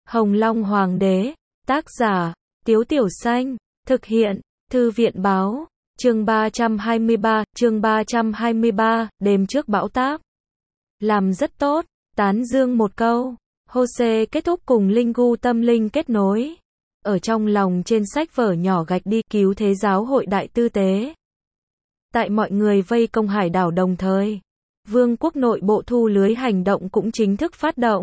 Hồng Long Hoàng đế, tác giả, Tiếu Tiểu Xanh, thực hiện, Thư viện Báo, chương 323, đêm trước bão táp. Làm rất tốt, tán dương một câu. Jose kết thúc cùng Linh Gu tâm linh kết nối. Ở trong lòng trên sách vở nhỏ gạch đi cứu thế giáo hội đại tư tế. Tại mọi người vây công hải đảo đồng thời, vương quốc nội bộ thu lưới hành động cũng chính thức phát động.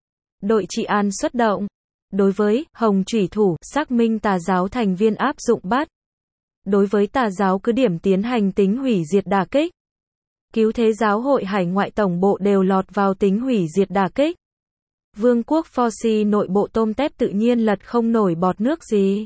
Đội trị an xuất động. Đối với Hồng Chủy Thủ, xác minh tà giáo thành viên áp dụng bắt. Đối với tà giáo cứ điểm tiến hành tính hủy diệt đả kích. Cứu thế giáo hội hải ngoại tổng bộ đều lọt vào tính hủy diệt đả kích. Vương quốc Forci nội bộ tôm tép tự nhiên lật không nổi bọt nước gì.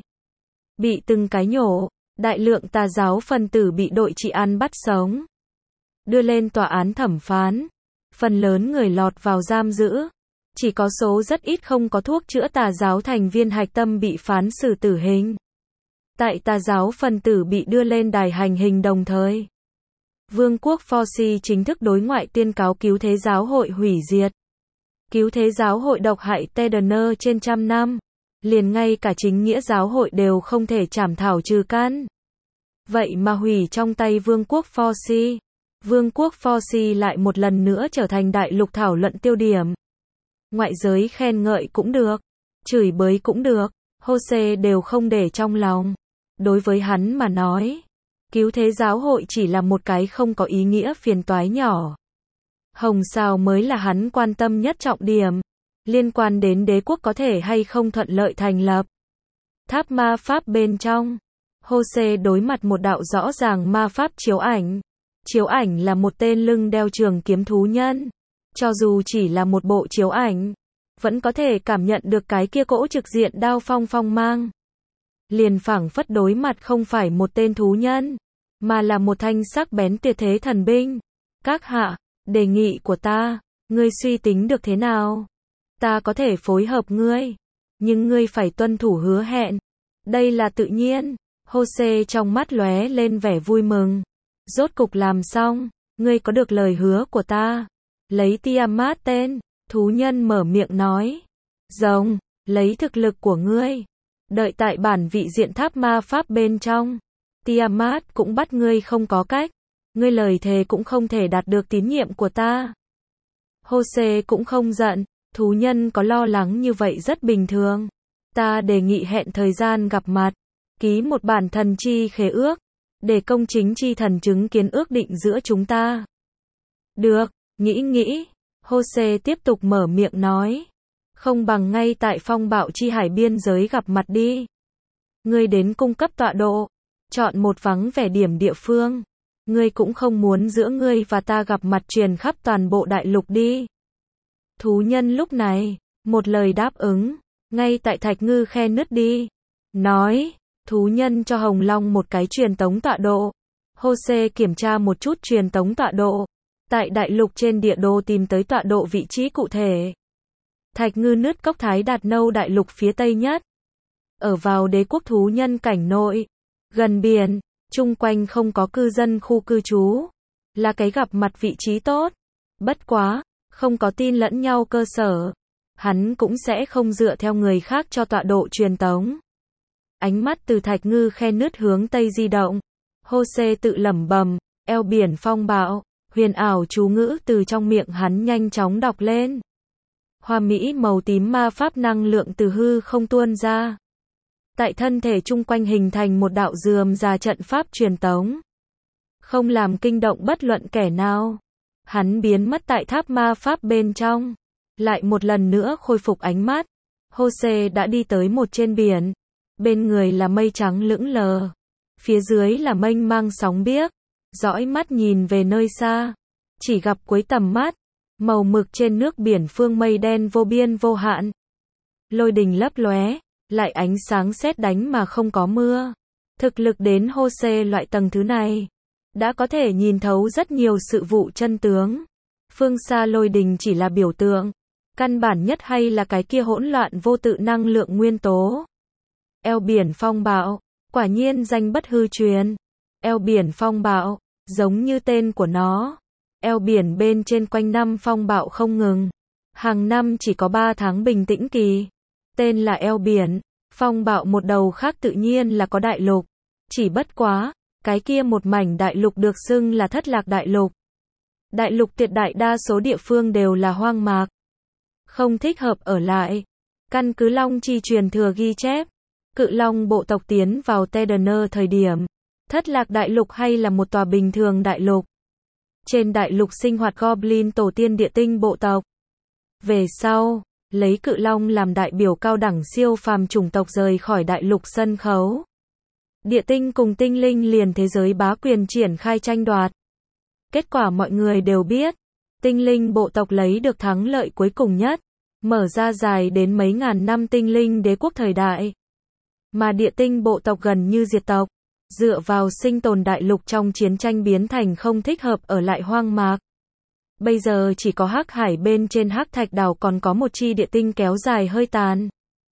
Bị từng cái nhổ, đại lượng tà giáo phần tử bị đội trị an bắt sống. Đưa lên tòa án thẩm phán. Phần lớn người lọt vào giam giữ. Chỉ có số rất ít không có thuốc chữa tà giáo thành viên hạch tâm bị phán xử tử hình. Tại tà giáo phần tử bị đưa lên đài hành hình đồng thời. Vương quốc Forci chính thức đối ngoại tuyên cáo cứu thế giáo hội hủy diệt. Cứu thế giáo hội độc hại Tedener trên trăm năm. Liền ngay cả chính nghĩa giáo hội đều không thể trảm thảo trừ căn. Vậy mà hủy trong tay Vương quốc Forci. Vương quốc Forci lại một lần nữa trở thành đại lục thảo luận tiêu điểm. Ngoại giới khen ngợi cũng được, chửi bới cũng được, Jose đều không để trong lòng. Đối với hắn mà nói, cứu thế giáo hội chỉ là một cái không có ý nghĩa phiền toái nhỏ. Hồng Sao mới là hắn quan tâm nhất trọng điểm, liên quan đến đế quốc có thể hay không thuận lợi thành lập. Tháp ma pháp bên trong, Jose đối mặt một đạo rõ ràng ma pháp chiếu ảnh. Chiếu ảnh là một tên lưng đeo trường kiếm thú nhân. Cho dù chỉ là một bộ chiếu ảnh, vẫn có thể cảm nhận được cái kia cỗ trực diện đao phong phong mang. Liền phảng phất đối mặt không phải một tên thú nhân, mà là một thanh sắc bén tuyệt thế thần binh. Các hạ, đề nghị của ta, ngươi suy tính được thế nào? Ta có thể phối hợp ngươi, nhưng ngươi phải tuân thủ hứa hẹn. Đây là tự nhiên. Jose trong mắt lóe lên vẻ vui mừng. Rốt cục làm xong, ngươi có được lời hứa của ta. Lấy Tiamat tên, thú nhân mở miệng nói. Rồng, lấy thực lực của ngươi. Đợi tại bản vị diện tháp ma pháp bên trong. Tiamat cũng bắt ngươi không có cách. Ngươi lời thề cũng không thể đạt được tín nhiệm của ta. Jose cũng không giận. Thú nhân có lo lắng như vậy rất bình thường. Ta đề nghị hẹn thời gian gặp mặt. Ký một bản thần chi khế ước. Để công chính chi thần chứng kiến ước định giữa chúng ta. Được. Nghĩ, Jose tiếp tục mở miệng nói. Không bằng ngay tại phong bạo chi hải biên giới gặp mặt đi. Ngươi đến cung cấp tọa độ. Chọn một vắng vẻ điểm địa phương. Ngươi cũng không muốn giữa ngươi và ta gặp mặt truyền khắp toàn bộ đại lục đi. Thú nhân lúc này, một lời đáp ứng. Ngay tại thạch ngư khe nứt đi. Nói, thú nhân cho Hồng Long một cái truyền tống tọa độ. Jose kiểm tra một chút truyền tống tọa độ. Tại đại lục trên địa đồ tìm tới tọa độ vị trí cụ thể. Thạch ngư nứt cốc Thái Đạt Nâu đại lục phía tây nhất. Ở vào đế quốc thú nhân cảnh nội. Gần biển, chung quanh không có cư dân khu cư trú. Là cái gặp mặt vị trí tốt. Bất quá, không có tin lẫn nhau cơ sở. Hắn cũng sẽ không dựa theo người khác cho tọa độ truyền tống. Ánh mắt từ thạch ngư khe nứt hướng tây di động. Jose tự lẩm bẩm, eo biển phong bạo. Huyền ảo chú ngữ từ trong miệng hắn nhanh chóng đọc lên. Hoa mỹ màu tím ma pháp năng lượng từ hư không tuôn ra. Tại thân thể chung quanh hình thành một đạo rườm rà trận pháp truyền tống. Không làm kinh động bất luận kẻ nào. Hắn biến mất tại tháp ma pháp bên trong. Lại một lần nữa khôi phục ánh mắt. Jose đã đi tới một trên biển. Bên người là mây trắng lững lờ. Phía dưới là mênh mang sóng biếc. Dõi mắt nhìn về nơi xa. Chỉ gặp cuối tầm mắt. Màu mực trên nước biển phương mây đen vô biên vô hạn. Lôi đình lấp lóe. Lại ánh sáng sét đánh mà không có mưa. Thực lực đến Jose loại tầng thứ này. Đã có thể nhìn thấu rất nhiều sự vụ chân tướng. Phương xa lôi đình chỉ là biểu tượng. Căn bản nhất hay là cái kia hỗn loạn vô tự năng lượng nguyên tố. Eo biển phong bạo. Quả nhiên danh bất hư truyền. Eo biển phong bạo. Giống như tên của nó. Eo biển bên trên quanh năm phong bạo không ngừng. Hàng năm chỉ có 3 tháng bình tĩnh kỳ. tên là eo biển, phong bạo một đầu khác tự nhiên là có đại lục. Chỉ bất quá, cái kia một mảnh đại lục được xưng là Thất Lạc Đại Lục. Đại lục tuyệt đại đa số địa phương đều là hoang mạc, không thích hợp ở lại. Căn cứ Long Chi truyền thừa ghi chép, Cự Long bộ tộc tiến vào Tedaner thời điểm, Thất Lạc Đại Lục hay là một tòa bình thường đại lục. Trên đại lục sinh hoạt Goblin tổ tiên địa tinh bộ tộc. Về sau, lấy Cự Long làm đại biểu cao đẳng siêu phàm chủng tộc rời khỏi đại lục sân khấu. Địa tinh cùng tinh linh liền thế giới bá quyền triển khai tranh đoạt. Kết quả mọi người đều biết, tinh linh bộ tộc lấy được thắng lợi cuối cùng nhất, mở ra dài đến mấy ngàn năm tinh linh đế quốc thời đại. Mà địa tinh bộ tộc gần như diệt tộc, dựa vào sinh tồn đại lục trong chiến tranh biến thành không thích hợp ở lại hoang mạc. Bây giờ chỉ có Hắc Hải bên trên Hắc Thạch đảo còn có một chi địa tinh kéo dài hơi tàn.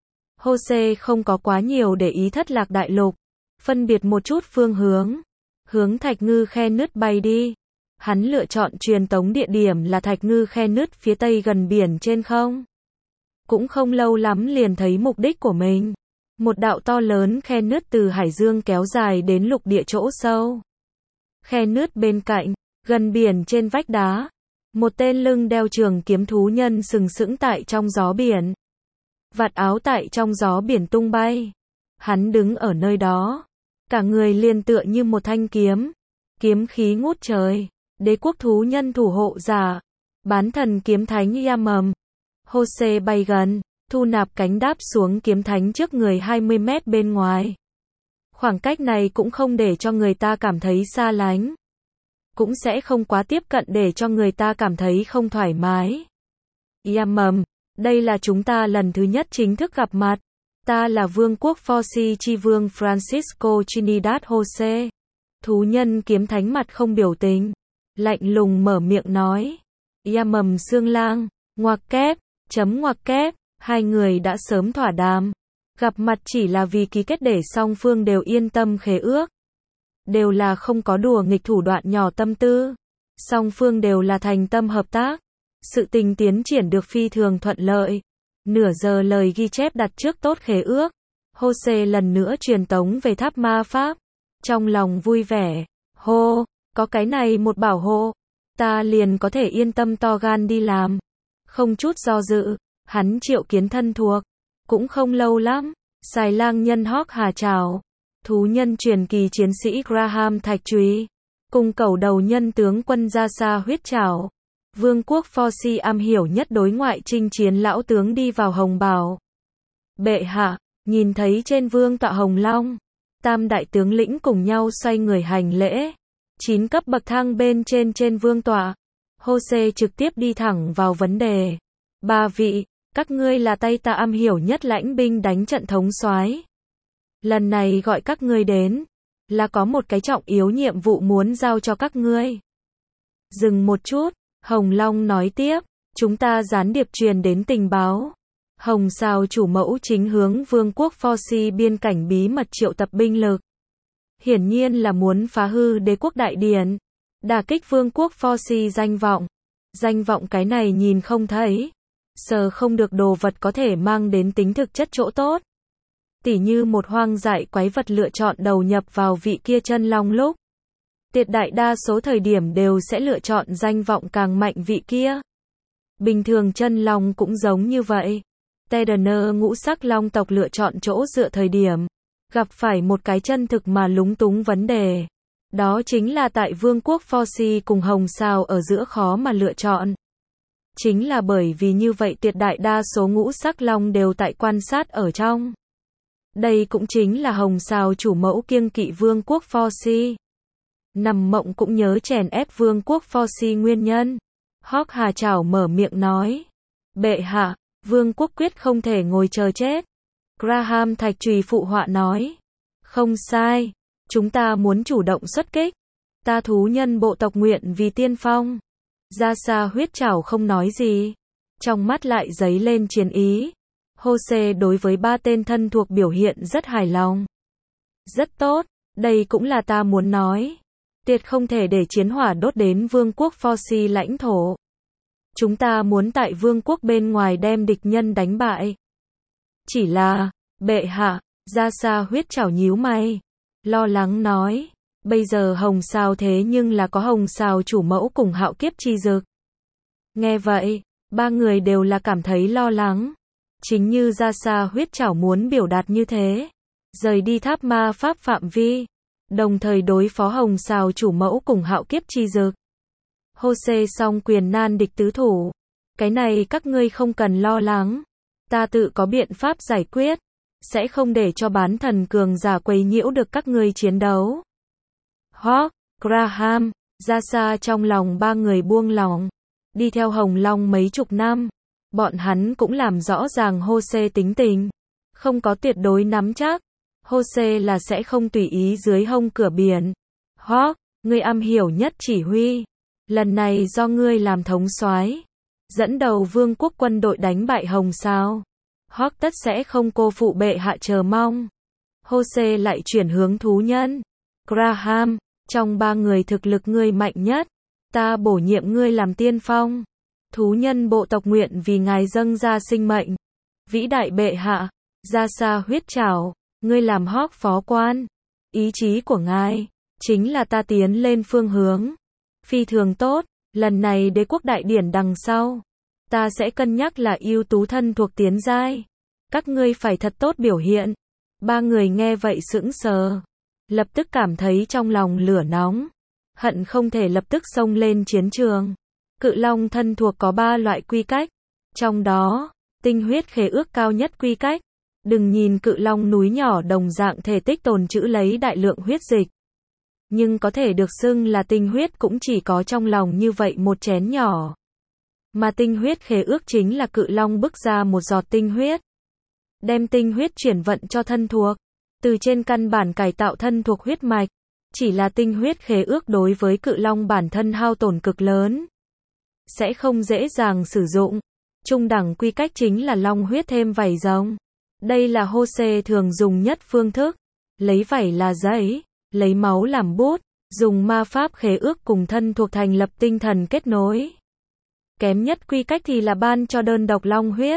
Jose không có quá nhiều để ý Thất Lạc Đại Lục, phân biệt một chút phương hướng, hướng Thạch Ngư khe nứt bay đi. Hắn lựa chọn truyền tống địa điểm là Thạch Ngư khe nứt phía tây gần biển trên không. Cũng không lâu lắm liền thấy mục đích của mình. Một đạo to lớn khe nứt từ hải dương kéo dài đến lục địa chỗ sâu. Khe nứt bên cạnh, gần biển trên vách đá, một tên lưng đeo trường kiếm thú nhân sừng sững tại trong gió biển. Vạt áo tại trong gió biển tung bay. Hắn đứng ở nơi đó, cả người liền tựa như một thanh kiếm, kiếm khí ngút trời. Đế quốc thú nhân thủ hộ giả, bán thần kiếm thánh Yamam. Jose bay gần, thu nạp cánh đáp xuống kiếm thánh trước người 20 mét bên ngoài. Khoảng cách này cũng không để cho người ta cảm thấy xa lánh, cũng sẽ không quá tiếp cận để cho người ta cảm thấy không thoải mái. Yamam, đây là chúng ta lần thứ nhất chính thức gặp mặt. Ta là vương quốc Fosi chi vương Francisco Trinidad Jose. Thú nhân kiếm thánh mặt không biểu tình, lạnh lùng mở miệng nói. Yamam xương lang, ngoặc kép, ngoặc kép, hai người đã sớm thỏa đàm. Gặp mặt chỉ là vì ký kết để song phương đều yên tâm khế ước. Đều là không có đùa nghịch thủ đoạn nhỏ tâm tư. Song phương đều là thành tâm hợp tác. Sự tình tiến triển được phi thường thuận lợi. Nửa giờ lời ghi chép đặt trước tốt khế ước. Jose lần nữa truyền tống về tháp ma pháp. Trong lòng vui vẻ. Hô, có cái này một bảo hộ, ta liền có thể yên tâm to gan đi làm. Không chút do dự, hắn triệu kiến thân thuộc. Cũng không lâu lắm, xài lang nhân Hawk Hà chào. Thú nhân truyền kỳ chiến sĩ Graham Thạch Trùy. Cùng cẩu đầu nhân tướng quân Ra Sa huyết chào. Vương quốc Fosi am hiểu nhất đối ngoại chinh chiến lão tướng đi vào hồng bào. Bệ hạ, nhìn thấy trên vương tọa hồng long, tam đại tướng lĩnh cùng nhau xoay người hành lễ. 9 cấp bậc thang bên trên vương tọa. Jose trực tiếp đi thẳng vào vấn đề. Ba vị, các ngươi là tay ta am hiểu nhất lãnh binh đánh trận thống soái. Lần này gọi các ngươi đến, là có một cái trọng yếu nhiệm vụ muốn giao cho các ngươi. Dừng một chút, Hồng Long nói tiếp, chúng ta gián điệp truyền đến tình báo. Hồng Sao chủ mẫu chính hướng vương quốc Fosi biên cảnh bí mật triệu tập binh lực. Hiển nhiên là muốn phá hư đế quốc đại điển, đả kích vương quốc Fosi danh vọng. Danh vọng cái này nhìn không thấy, sờ không được đồ vật có thể mang đến tính thực chất chỗ tốt. Tỉ như một hoang dại quái vật lựa chọn đầu nhập vào vị kia chân long lúc. Tuyệt đại đa số thời điểm đều sẽ lựa chọn danh vọng càng mạnh vị kia. Bình thường chân long cũng giống như vậy. Tedaner ngũ sắc long tộc lựa chọn chỗ dựa thời điểm. Gặp phải một cái chân thực mà lúng túng vấn đề. Đó chính là tại vương quốc Fosi cùng Hồng Sao ở giữa khó mà lựa chọn. Chính là bởi vì như vậy tuyệt đại đa số ngũ sắc long đều tại quan sát ở trong. Đây cũng chính là Hồng Sao chủ mẫu kiêng kỵ vương quốc Fosi. Nằm mộng cũng nhớ chèn ép vương quốc Fosi nguyên nhân. Hawk Hà Chảo mở miệng nói. Bệ hạ, vương quốc quyết không thể ngồi chờ chết. Graham Thạch Trùy phụ họa nói. Không sai, chúng ta muốn chủ động xuất kích. Ta thú nhân bộ tộc nguyện vì tiên phong. Ra Sa huyết chảo không nói gì. Trong mắt lại dấy lên chiến ý. Jose đối với ba tên thân thuộc biểu hiện rất hài lòng. Rất tốt, đây cũng là ta muốn nói. Tuyệt không thể để chiến hỏa đốt đến vương quốc Fosi lãnh thổ. Chúng ta muốn tại vương quốc bên ngoài đem địch nhân đánh bại. Chỉ là, bệ hạ, Gia Sa huyết trảo nhíu mày, lo lắng nói, bây giờ Hồng Sào thế nhưng là có Hồng Sào chủ mẫu cùng Hạo Kiếp Chi Dực. Nghe vậy, ba người đều là cảm thấy lo lắng. Chính như Gia Sa huyết trảo muốn biểu đạt như thế, rời đi tháp ma pháp phạm vi, đồng thời đối phó Hồng Sào chủ mẫu cùng Hạo Kiếp Chi Dực. Hô-xê song quyền nan địch tứ thủ. Cái này các ngươi không cần lo lắng. Ta tự có biện pháp giải quyết. Sẽ không để cho bán thần cường giả quấy nhiễu được các ngươi chiến đấu. Hawk, Graham, Gia Sa trong lòng ba người buông lỏng. Đi theo Hồng Long mấy chục năm. Bọn hắn cũng làm rõ ràng Hô-xê tính tình. Không có tuyệt đối nắm chắc. Hô-xê là sẽ không tùy ý dưới hông cửa biển. Hawk, ngươi am hiểu nhất chỉ huy. Lần này do ngươi làm thống soái, dẫn đầu vương quốc quân đội đánh bại Hồng Sào. Hawk tất sẽ không cô phụ bệ hạ chờ mong. Hô-xê lại chuyển hướng thú nhân. Graham, trong ba người thực lực ngươi mạnh nhất. Ta bổ nhiệm ngươi làm tiên phong. Thú nhân bộ tộc nguyện vì ngài dâng ra sinh mệnh. Vĩ đại bệ hạ, Gia Sa huyết trảo, ngươi làm Hawk phó quan. Ý chí của ngài, chính là ta tiến lên phương hướng. Phi thường tốt, lần này đế quốc đại điển đằng sau. Ta sẽ cân nhắc là ưu tú thân thuộc tiến giai. Các ngươi phải thật tốt biểu hiện. Ba người nghe vậy sững sờ. Lập tức cảm thấy trong lòng lửa nóng. Hận không thể lập tức xông lên chiến trường. Cự long thân thuộc có 3 loại quy cách. Trong đó, tinh huyết khế ước cao nhất quy cách. Đừng nhìn cự long núi nhỏ đồng dạng thể tích tồn trữ lấy đại lượng huyết dịch. Nhưng có thể được xưng là tinh huyết cũng chỉ có trong lòng như vậy một chén nhỏ. Mà tinh huyết khế ước chính là cự long bức ra một giọt tinh huyết. Đem tinh huyết chuyển vận cho thân thuộc. Từ trên căn bản cải tạo thân thuộc huyết mạch. Chỉ là tinh huyết khế ước đối với cự long bản thân hao tổn cực lớn. Sẽ không dễ dàng sử dụng. Trung đẳng quy cách chính là long huyết thêm vảy rồng. Đây là Hô-xê thường dùng nhất phương thức. Lấy vảy là giấy. Lấy máu làm bút, dùng ma pháp khế ước cùng thân thuộc thành lập tinh thần kết nối. Kém nhất quy cách thì là ban cho đơn độc long huyết.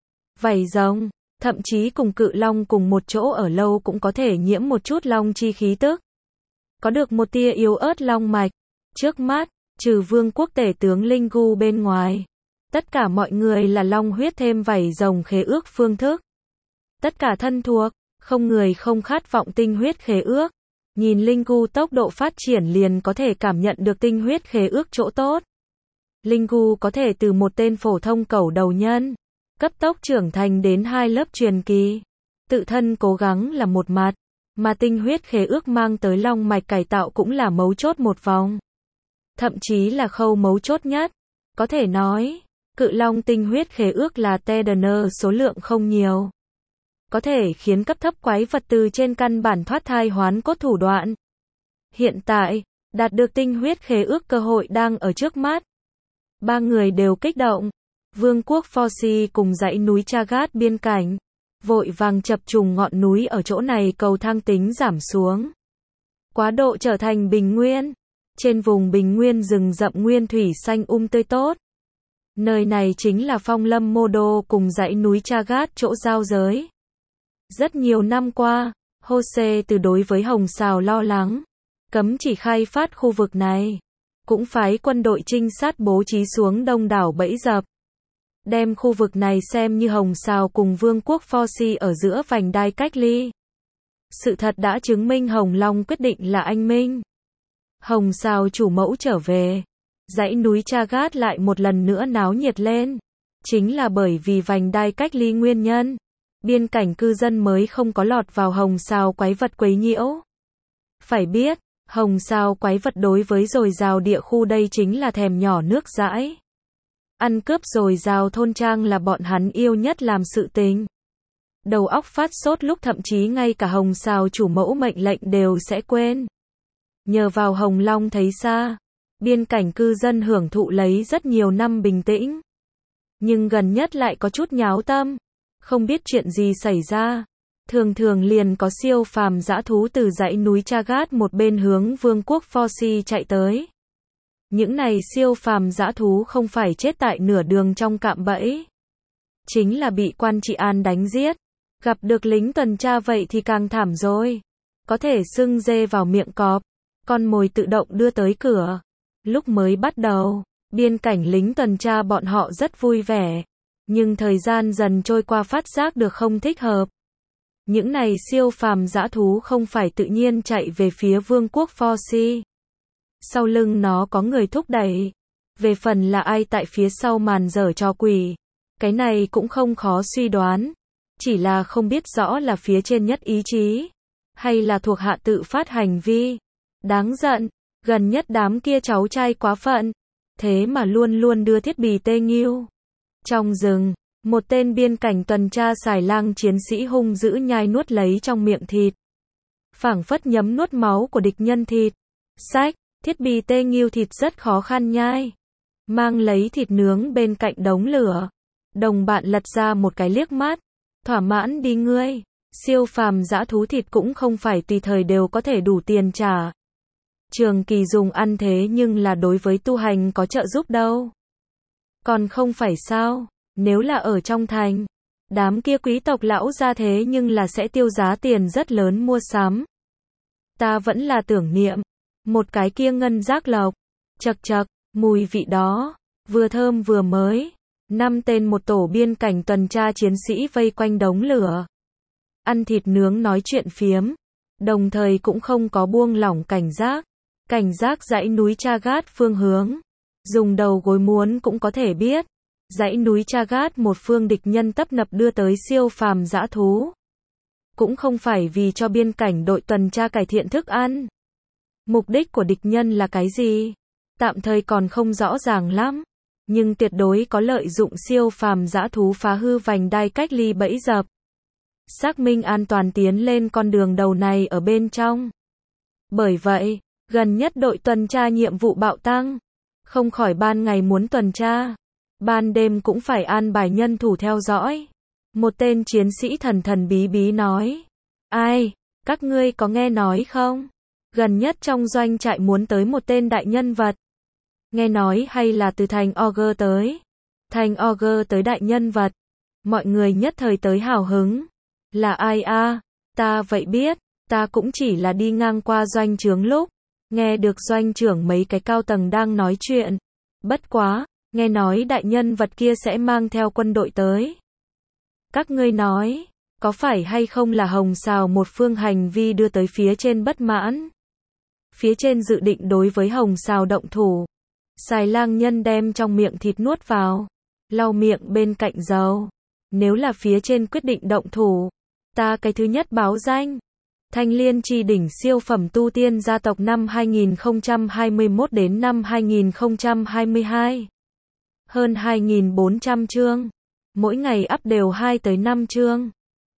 Vảy rồng, thậm chí cùng cự long cùng một chỗ ở lâu cũng có thể nhiễm một chút long chi khí tức. Có được một tia yếu ớt long mạch. Trước mắt, trừ vương quốc tể tướng Linh Gu bên ngoài. Tất cả mọi người là long huyết thêm vảy rồng khế ước phương thức. Tất cả thân thuộc, không người không khát vọng tinh huyết khế ước. Nhìn Linh Gu tốc độ phát triển liền có thể cảm nhận được tinh huyết khế ước chỗ tốt. Linh Gu có thể từ một tên phổ thông cẩu đầu nhân, cấp tốc trưởng thành đến 2 lớp truyền kỳ. Tự thân cố gắng là một mặt, mà tinh huyết khế ước mang tới long mạch cải tạo cũng là mấu chốt một vòng. Thậm chí là khâu mấu chốt nhất. Có thể nói, cự long tinh huyết khế ước là Tedner số lượng không nhiều. Có thể khiến cấp thấp quái vật từ trên căn bản thoát thai hoán cốt thủ đoạn. Hiện tại, đạt được tinh huyết khế ước cơ hội đang ở trước mắt. Ba người đều kích động. Vương quốc Forsi cùng dãy núi Chagat biên cảnh. Vội vàng chập trùng ngọn núi ở chỗ này cầu thang tính giảm xuống. Quá độ trở thành bình nguyên. Trên vùng bình nguyên rừng rậm nguyên thủy xanh tươi tốt. Nơi này chính là phong lâm Mô Đô cùng dãy núi Chagat chỗ giao giới. Rất nhiều năm qua, Hô-xê từ đối với Hồng Sào lo lắng, cấm chỉ khai phát khu vực này. Cũng phái quân đội trinh sát bố trí xuống đông đảo bẫy dập. Đem khu vực này xem như Hồng Sào cùng Vương quốc Forsi ở giữa vành đai cách ly. Sự thật đã chứng minh Hồng Long quyết định là anh minh. Hồng Sào chủ mẫu trở về. Dãy núi Chagat lại một lần nữa náo nhiệt lên. Chính là bởi vì vành đai cách ly nguyên nhân. Biên cảnh cư dân mới không có lọt vào Hồng Sào quái vật quấy nhiễu. Phải biết, Hồng Sào quái vật đối với dồi dào địa khu đây chính là thèm nhỏ nước dãi. Ăn cướp dồi dào thôn trang là bọn hắn yêu nhất làm sự tình. Đầu óc phát sốt lúc thậm chí ngay cả Hồng Sào chủ mẫu mệnh lệnh đều sẽ quên. Nhờ vào Hồng Long thấy xa, biên cảnh cư dân hưởng thụ lấy rất nhiều năm bình tĩnh. Nhưng gần nhất lại có chút nháo tâm. Không biết chuyện gì xảy ra. Thường thường liền có siêu phàm dã thú từ dãy núi Chagat một bên hướng vương quốc Forsi chạy tới. Những này siêu phàm dã thú không phải chết tại nửa đường trong cạm bẫy. Chính là bị quan trị an đánh giết. Gặp được lính tuần tra vậy thì càng thảm rồi. Có thể xưng dê vào miệng cọp. Con mồi tự động đưa tới cửa. Lúc mới bắt đầu, biên cảnh lính tuần tra bọn họ rất vui vẻ. Nhưng thời gian dần trôi qua phát giác được không thích hợp. Những này siêu phàm dã thú không phải tự nhiên chạy về phía vương quốc Forsi. Sau lưng nó có người thúc đẩy. Về phần là ai tại phía sau màn giở trò quỷ. Cái này cũng không khó suy đoán. Chỉ là không biết rõ là phía trên nhất ý chí. Hay là thuộc hạ tự phát hành vi. Đáng giận. Gần nhất đám kia cháu trai quá phận. Thế mà luôn luôn đưa thiết bị tê nghiêu. Trong rừng, một tên biên cảnh tuần tra xài lang chiến sĩ hung dữ nhai nuốt lấy trong miệng thịt. Phảng phất nhấm nuốt máu của địch nhân thịt. Sách, thiết bị tê nghiêu thịt rất khó khăn nhai. Mang lấy thịt nướng bên cạnh đống lửa. Đồng bạn lật ra một cái liếc mắt. Thỏa mãn đi ngươi. Siêu phàm dã thú thịt cũng không phải tùy thời đều có thể đủ tiền trả. Trường kỳ dùng ăn thế nhưng là đối với tu hành có trợ giúp đâu. Còn không phải sao, nếu là ở trong thành, đám kia quý tộc lão ra thế nhưng là sẽ tiêu giá tiền rất lớn mua sắm. Ta vẫn là tưởng niệm, một cái kia ngân giác lộc, chật chật, mùi vị đó, vừa thơm vừa mới. 5 tên một tổ biên cảnh tuần tra chiến sĩ vây quanh đống lửa. Ăn thịt nướng nói chuyện phiếm, đồng thời cũng không có buông lỏng cảnh giác. Cảnh giác dãy núi Chagat phương hướng. Dùng đầu gối muốn cũng có thể biết. Dãy núi Chagat một phương địch nhân tấp nập đưa tới siêu phàm dã thú. Cũng không phải vì cho biên cảnh đội tuần tra cải thiện thức ăn. Mục đích của địch nhân là cái gì? Tạm thời còn không rõ ràng lắm. Nhưng tuyệt đối có lợi dụng siêu phàm dã thú phá hư vành đai cách ly bẫy dập. Xác minh an toàn tiến lên con đường đầu này ở bên trong. Bởi vậy, gần nhất đội tuần tra nhiệm vụ bạo tăng. Không khỏi ban ngày muốn tuần tra. Ban đêm cũng phải an bài nhân thủ theo dõi. Một tên chiến sĩ thần thần bí bí nói. Ai, các ngươi có nghe nói không? Gần nhất trong doanh trại muốn tới một tên đại nhân vật. Nghe nói hay là từ thành Ogre tới. Thành Ogre tới đại nhân vật. Mọi người nhất thời tới hào hứng. Là ai a? Ta vậy biết, ta cũng chỉ là đi ngang qua doanh trướng lúc. Nghe được doanh trưởng mấy cái cao tầng đang nói chuyện. Bất quá, nghe nói đại nhân vật kia sẽ mang theo quân đội tới. Các ngươi nói, có phải hay không là Hồng Sào một phương hành vi đưa tới phía trên bất mãn? Phía trên dự định đối với Hồng Sào động thủ. Xài lang nhân đem trong miệng thịt nuốt vào. Lau miệng bên cạnh dầu. Nếu là phía trên quyết định động thủ, ta cái thứ nhất báo danh. Thanh Liên Chi đỉnh siêu phẩm tu tiên gia tộc năm 2021 đến năm 2022. Hơn 2.400 chương. Mỗi ngày up đều 2 tới 5 chương.